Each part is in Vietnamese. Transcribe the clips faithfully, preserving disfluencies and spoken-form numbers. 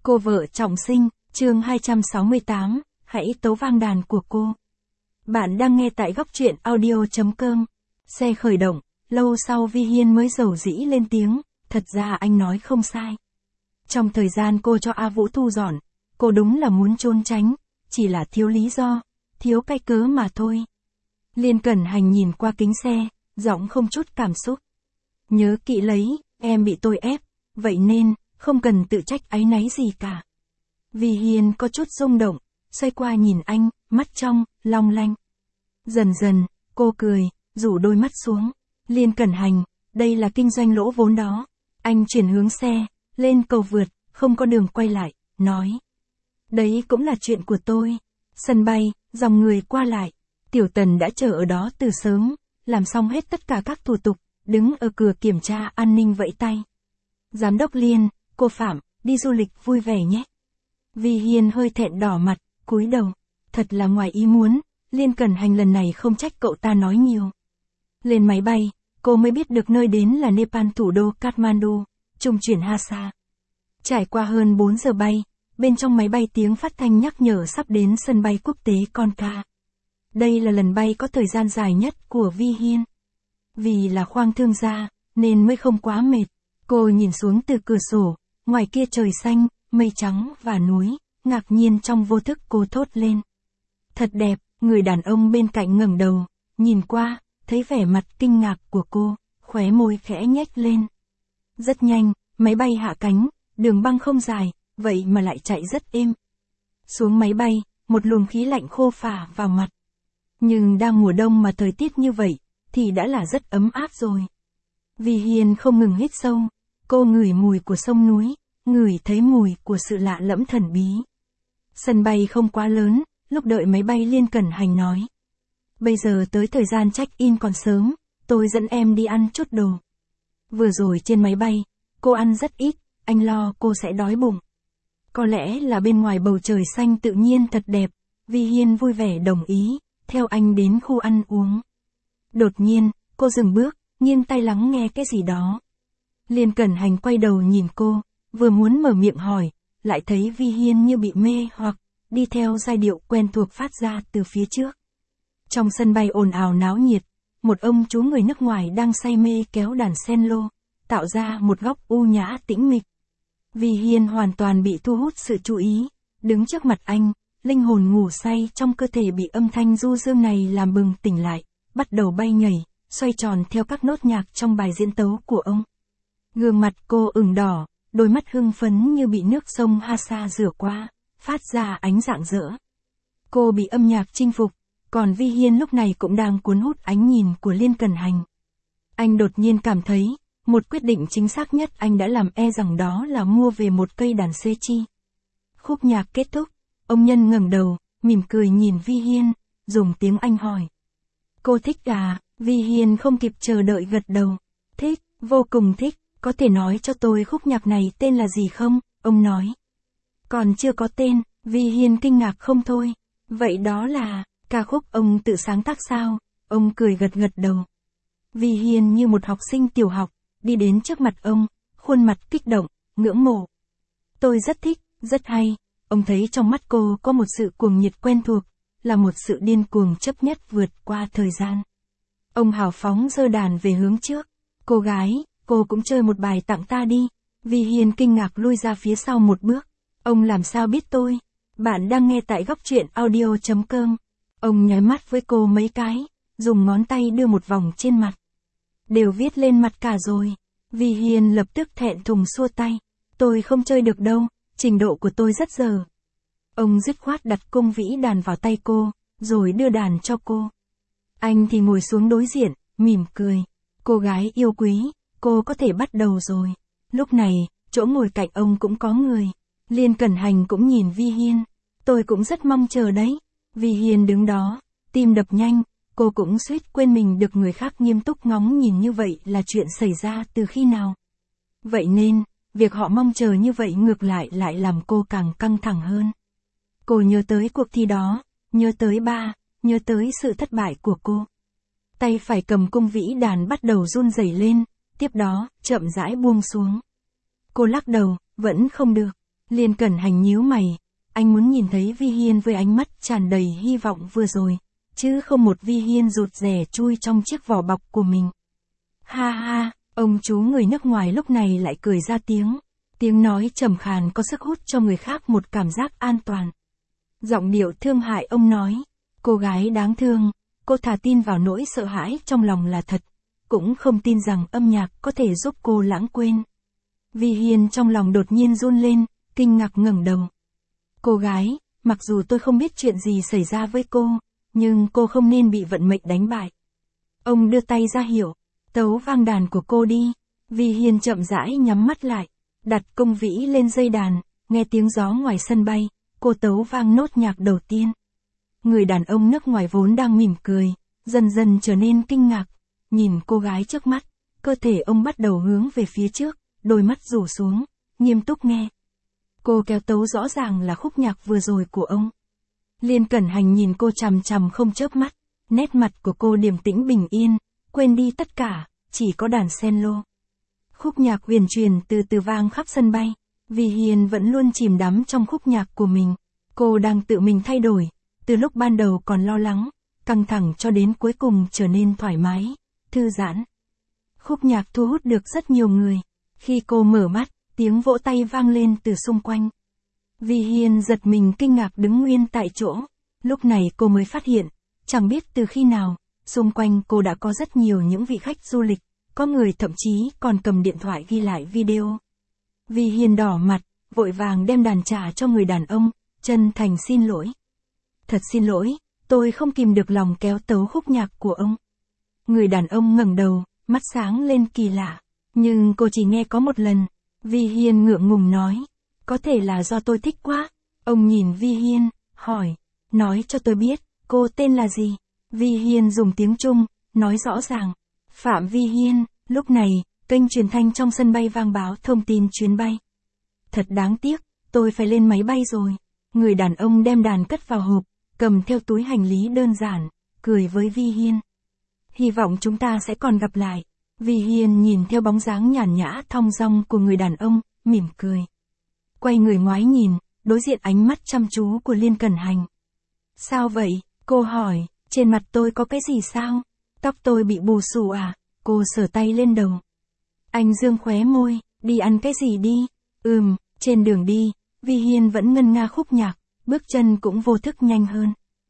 Cô vợ trọng sinh, chương hai trăm sáu mươi tám, hãy tấu vang đàn của cô. Bạn đang nghe tại góc truyện audio.com. Xe khởi động, lâu sau Vi Hiên mới dầu dĩ lên tiếng, thật ra anh nói không sai. Trong thời gian cô cho A Vũ thu dọn, cô đúng là muốn trốn tránh, chỉ là thiếu lý do, thiếu cái cớ mà thôi. Liên Cẩn Hành nhìn qua kính xe, giọng không chút cảm xúc. Nhớ kỹ lấy, em bị tôi ép, vậy nên, không cần tự trách áy náy gì cả. Vi Hiên có chút rung động, xoay qua nhìn anh, mắt trong, long lanh. Dần dần, cô cười, rủ đôi mắt xuống. Liên Cẩn Hành, đây là kinh doanh lỗ vốn đó. Anh chuyển hướng xe, lên cầu vượt, không có đường quay lại, nói. Đấy cũng là chuyện của tôi. Sân bay, dòng người qua lại. Tiểu Tần đã chờ ở đó từ sớm, làm xong hết tất cả các thủ tục, đứng ở cửa kiểm tra an ninh vẫy tay. Giám đốc Liên, cô Phạm, đi du lịch vui vẻ nhé. Vi Hiên hơi thẹn đỏ mặt, cúi đầu. Thật là ngoài ý muốn, Liên Cẩn Hành lần này không trách cậu ta nói nhiều. Lên máy bay, cô mới biết được nơi đến là Nepal thủ đô Kathmandu, trung chuyển Lhasa. Trải qua hơn bốn giờ bay, bên trong máy bay tiếng phát thanh nhắc nhở sắp đến sân bay quốc tế Konka. Đây là lần bay có thời gian dài nhất của Vi Hiên. Vì là khoang thương gia, nên mới không quá mệt. Cô nhìn xuống từ cửa sổ, ngoài kia trời xanh, mây trắng và núi, ngạc nhiên trong vô thức cô thốt lên. Thật đẹp, người đàn ông bên cạnh ngẩng đầu, nhìn qua, thấy vẻ mặt kinh ngạc của cô, khóe môi khẽ nhếch lên. Rất nhanh, máy bay hạ cánh, đường băng không dài, vậy mà lại chạy rất êm. Xuống máy bay, một luồng khí lạnh khô phả vào mặt. Nhưng đang mùa đông mà thời tiết như vậy, thì đã là rất ấm áp rồi. Vi Hiên không ngừng hít sâu, cô ngửi mùi của sông núi, ngửi thấy mùi của sự lạ lẫm thần bí. Sân bay không quá lớn, lúc đợi máy bay Liên Cẩn Hành nói. Bây giờ tới thời gian check-in còn sớm, tôi dẫn em đi ăn chút đồ. Vừa rồi trên máy bay, cô ăn rất ít, anh lo cô sẽ đói bụng. Có lẽ là bên ngoài bầu trời xanh tự nhiên thật đẹp, Vi Hiên vui vẻ đồng ý, theo anh đến khu ăn uống. Đột nhiên, cô dừng bước, nghiêng tay lắng nghe cái gì đó. Liên Cẩn Hành quay đầu nhìn cô, vừa muốn mở miệng hỏi, lại thấy Vi Hiên như bị mê hoặc, đi theo giai điệu quen thuộc phát ra từ phía trước. Trong sân bay ồn ào náo nhiệt, một ông chú người nước ngoài đang say mê kéo đàn cello, tạo ra một góc u nhã tĩnh mịch. Vi Hiên hoàn toàn bị thu hút sự chú ý, đứng trước mặt anh, linh hồn ngủ say trong cơ thể bị âm thanh du dương này làm bừng tỉnh lại, bắt đầu bay nhảy, xoay tròn theo các nốt nhạc trong bài diễn tấu của ông. Gương mặt cô ửng đỏ, đôi mắt hưng phấn như bị nước sông Lhasa rửa qua, phát ra ánh rạng rỡ. Cô bị âm nhạc chinh phục, còn Vi Hiên lúc này cũng đang cuốn hút ánh nhìn của Liên Cẩn Hành. Anh đột nhiên cảm thấy, một quyết định chính xác nhất anh đã làm e rằng đó là mua về một cây đàn xê chi. Khúc nhạc kết thúc, ông nhân ngẩng đầu, mỉm cười nhìn Vi Hiên, dùng tiếng Anh hỏi. Cô thích à? Vi Hiên không kịp chờ đợi gật đầu. Thích, vô cùng thích, có thể nói cho tôi khúc nhạc này tên là gì không? Ông nói. Còn chưa có tên, Vi Hiên kinh ngạc không thôi. Vậy đó là, ca khúc ông tự sáng tác sao? Ông cười gật gật đầu. Vi Hiên như một học sinh tiểu học, đi đến trước mặt ông, khuôn mặt kích động, ngưỡng mộ. Tôi rất thích, rất hay. Ông thấy trong mắt cô có một sự cuồng nhiệt quen thuộc, là một sự điên cuồng chấp nhất vượt qua thời gian. Ông hào phóng giơ đàn về hướng trước. Cô gái, cô cũng chơi một bài tặng ta đi. Vi Hiên kinh ngạc lui ra phía sau một bước. Ông làm sao biết tôi? Bạn đang nghe tại góc truyện audio.com. Ông nháy mắt với cô mấy cái, dùng ngón tay đưa một vòng trên mặt. Đều viết lên mặt cả rồi. Vi Hiên lập tức thẹn thùng xua tay. Tôi không chơi được đâu, trình độ của tôi rất dở. Ông dứt khoát đặt cung vĩ đàn vào tay cô, rồi đưa đàn cho cô. Anh thì ngồi xuống đối diện, mỉm cười. Cô gái yêu quý, cô có thể bắt đầu rồi. Lúc này, chỗ ngồi cạnh ông cũng có người. Liên Cẩn Hành cũng nhìn Vi Hiên. Tôi cũng rất mong chờ đấy. Vi Hiên đứng đó, tim đập nhanh, cô cũng suýt quên mình được người khác nghiêm túc ngóng nhìn như vậy là chuyện xảy ra từ khi nào. Vậy nên, việc họ mong chờ như vậy ngược lại lại làm cô càng căng thẳng hơn. Cô nhớ tới cuộc thi đó, nhớ tới ba, nhớ tới sự thất bại của cô. Tay phải cầm cung vĩ đàn bắt đầu run rẩy lên, tiếp đó, chậm rãi buông xuống. Cô lắc đầu, vẫn không được. Liên Cẩn Hành nhíu mày, anh muốn nhìn thấy Vi Hiên với ánh mắt tràn đầy hy vọng vừa rồi, chứ không một Vi Hiên rụt rè chui trong chiếc vỏ bọc của mình. Ha ha, ông chú người nước ngoài lúc này lại cười ra tiếng. Tiếng nói trầm khàn có sức hút cho người khác một cảm giác an toàn. Giọng điệu thương hại ông nói, cô gái đáng thương, cô thà tin vào nỗi sợ hãi trong lòng là thật, cũng không tin rằng âm nhạc có thể giúp cô lãng quên. Vi Hiên trong lòng đột nhiên run lên, kinh ngạc ngẩng đầu. Cô gái, mặc dù tôi không biết chuyện gì xảy ra với cô, nhưng cô không nên bị vận mệnh đánh bại. Ông đưa tay ra hiệu, tấu vang đàn của cô đi. Vi Hiên chậm rãi nhắm mắt lại, đặt công vĩ lên dây đàn, nghe tiếng gió ngoài sân bay, cô tấu vang nốt nhạc đầu tiên. Người đàn ông nước ngoài vốn đang mỉm cười, dần dần trở nên kinh ngạc, nhìn cô gái trước mắt, cơ thể ông bắt đầu hướng về phía trước, đôi mắt rủ xuống, nghiêm túc nghe. Cô kéo tấu rõ ràng là khúc nhạc vừa rồi của ông. Liên Cẩn Hành nhìn cô chằm chằm không chớp mắt, nét mặt của cô điềm tĩnh bình yên, quên đi tất cả, chỉ có đàn cello. Khúc nhạc huyền truyền từ từ vang khắp sân bay, Vi Hiên vẫn luôn chìm đắm trong khúc nhạc của mình. Cô đang tự mình thay đổi, từ lúc ban đầu còn lo lắng, căng thẳng cho đến cuối cùng trở nên thoải mái, thư giãn. Khúc nhạc thu hút được rất nhiều người. Khi cô mở mắt, tiếng vỗ tay vang lên từ xung quanh. Vi Hiên giật mình kinh ngạc đứng nguyên tại chỗ. Lúc này cô mới phát hiện, chẳng biết từ khi nào, xung quanh cô đã có rất nhiều những vị khách du lịch, có người thậm chí còn cầm điện thoại ghi lại video. Vi Hiên đỏ mặt, vội vàng đem đàn trả cho người đàn ông, chân thành xin lỗi. Thật xin lỗi, tôi không kìm được lòng kéo tấu khúc nhạc của ông. Người đàn ông ngẩng đầu, mắt sáng lên kỳ lạ, nhưng cô chỉ nghe có một lần. Vi Hiên ngượng ngùng nói, có thể là do tôi thích quá. Ông nhìn Vi Hiên, hỏi, nói cho tôi biết, cô tên là gì? Vi Hiên dùng tiếng Trung, nói rõ ràng, Phạm Vi Hiên. Lúc này, kênh truyền thanh trong sân bay vang báo thông tin chuyến bay. Thật đáng tiếc, tôi phải lên máy bay rồi. Người đàn ông đem đàn cất vào hộp, cầm theo túi hành lý đơn giản, cười với Vi Hiên. Hy vọng chúng ta sẽ còn gặp lại. Vi Hiên nhìn theo bóng dáng nhàn nhã thong dong của người đàn ông, mỉm cười. Quay người ngoái nhìn, đối diện ánh mắt chăm chú của Liên Cẩn Hành. Sao vậy? Cô hỏi, trên mặt tôi có cái gì sao? Tóc tôi bị bù xù à? Cô sờ tay lên đầu. Anh dương khóe môi, đi ăn cái gì đi? Ừm, trên đường đi, Vi Hiên vẫn ngân nga khúc nhạc, bước chân cũng vô thức nhanh hơn.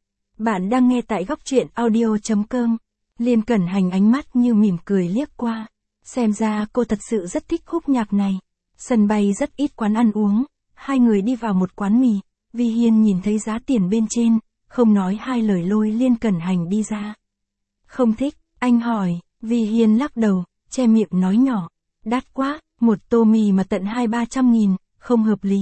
Bạn đang nghe tại góc truyện audio chấm com. Liên Cẩn Hành ánh mắt như mỉm cười liếc qua. Xem ra cô thật sự rất thích khúc nhạc này. Sân bay rất ít quán ăn uống. Hai người đi vào một quán mì. Vi Hiên nhìn thấy giá tiền bên trên, không nói hai lời lôi Liên Cẩn Hành đi ra. Không thích, anh hỏi. Vi Hiên lắc đầu, che miệng nói nhỏ. Đắt quá, một tô mì mà tận hai ba trăm nghìn, không hợp lý.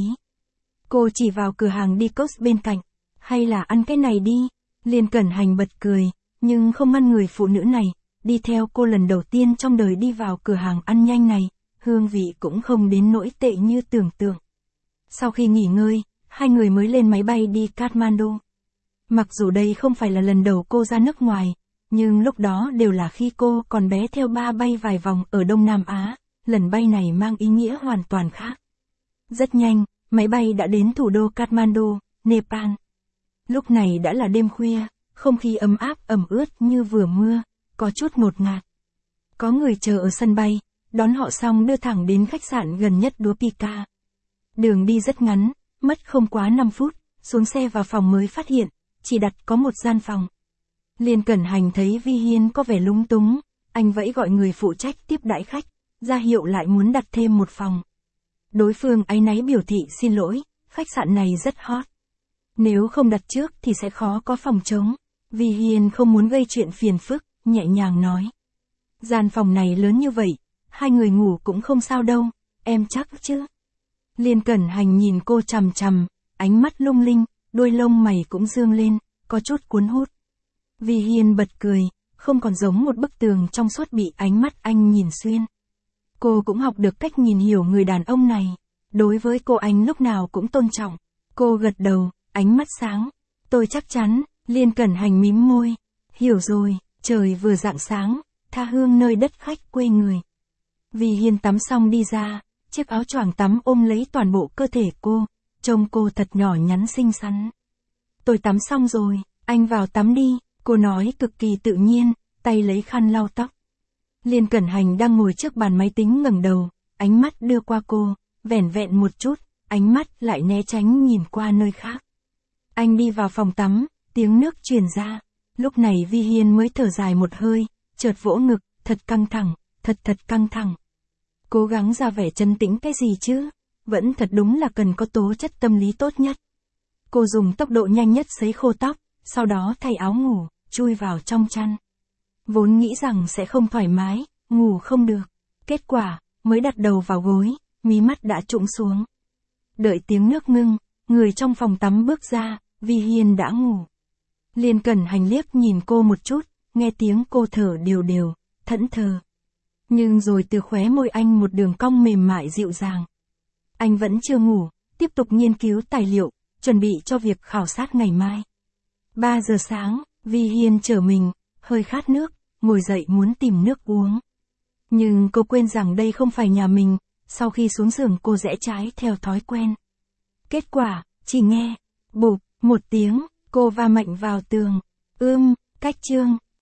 Cô chỉ vào cửa hàng Dicos bên cạnh. Hay là ăn cái này đi. Liên Cẩn Hành bật cười, nhưng không ngăn người phụ nữ này, đi theo cô lần đầu tiên trong đời đi vào cửa hàng ăn nhanh này, hương vị cũng không đến nỗi tệ như tưởng tượng. Sau khi nghỉ ngơi, hai người mới lên máy bay đi Kathmandu. Mặc dù đây không phải là lần đầu cô ra nước ngoài, nhưng lúc đó đều là khi cô còn bé theo ba bay vài vòng ở Đông Nam Á, lần bay này mang ý nghĩa hoàn toàn khác. Rất nhanh, máy bay đã đến thủ đô Kathmandu, Nepal. Lúc này đã là đêm khuya, không khí ấm áp ẩm ướt như vừa mưa, có chút ngột ngạt. Có người chờ ở sân bay, đón họ xong đưa thẳng đến khách sạn gần nhất Dupika. Đường đi rất ngắn, mất không quá năm phút, xuống xe vào phòng mới phát hiện, chỉ đặt có một gian phòng. Liên Cẩn Hành thấy Vi Hiên có vẻ lúng túng, anh vẫy gọi người phụ trách tiếp đãi khách, ra hiệu lại muốn đặt thêm một phòng. Đối phương áy náy biểu thị xin lỗi, khách sạn này rất hot. Nếu không đặt trước thì sẽ khó có phòng trống. Vi Hiên không muốn gây chuyện phiền phức, nhẹ nhàng nói. Gian phòng này lớn như vậy, hai người ngủ cũng không sao đâu, em chắc chứ. Liên Cẩn Hành nhìn cô chằm chằm, ánh mắt lung linh, đuôi lông mày cũng dương lên, có chút cuốn hút. Vi Hiên bật cười, không còn giống một bức tường trong suốt bị ánh mắt anh nhìn xuyên. Cô cũng học được cách nhìn hiểu người đàn ông này. Đối với cô anh lúc nào cũng tôn trọng. Cô gật đầu, ánh mắt sáng. Tôi chắc chắn. Liên Cẩn Hành mím môi. Hiểu rồi, trời vừa rạng sáng, tha hương nơi đất khách quê người. Vi Hiên tắm xong đi ra, Chiếc áo choàng tắm ôm lấy toàn bộ cơ thể cô, trông cô thật nhỏ nhắn xinh xắn. Tôi tắm xong rồi, anh vào tắm đi, cô nói cực kỳ tự nhiên, tay lấy khăn lau tóc. Liên Cẩn Hành đang ngồi trước bàn máy tính ngẩng đầu, ánh mắt đưa qua cô, vẻn vẹn một chút, ánh mắt lại né tránh nhìn qua nơi khác. Anh đi vào phòng tắm, tiếng nước truyền ra, lúc này Vi Hiên mới thở dài một hơi, chợt vỗ ngực, thật căng thẳng, thật thật căng thẳng. Cố gắng ra vẻ trấn tĩnh cái gì chứ, vẫn thật đúng là cần có tố chất tâm lý tốt nhất. Cô dùng tốc độ nhanh nhất sấy khô tóc, sau đó thay áo ngủ, chui vào trong chăn. Vốn nghĩ rằng sẽ không thoải mái, ngủ không được. Kết quả, mới đặt đầu vào gối, mí mắt đã trũng xuống. Đợi tiếng nước ngưng, người trong phòng tắm bước ra, Vi Hiên đã ngủ. Liên Cẩn Hành liếc nhìn cô một chút, nghe tiếng cô thở đều đều, thẫn thờ. Nhưng rồi từ khóe môi anh một đường cong mềm mại dịu dàng. Anh vẫn chưa ngủ, tiếp tục nghiên cứu tài liệu, chuẩn bị cho việc khảo sát ngày mai. ba giờ sáng, Vi Hiên trở mình, hơi khát nước, ngồi dậy muốn tìm nước uống. Nhưng cô quên rằng đây không phải nhà mình, sau khi xuống giường cô rẽ trái theo thói quen. Kết quả, chỉ nghe, bụp, một tiếng, cô va mạnh vào tường. Ưm, cách chương.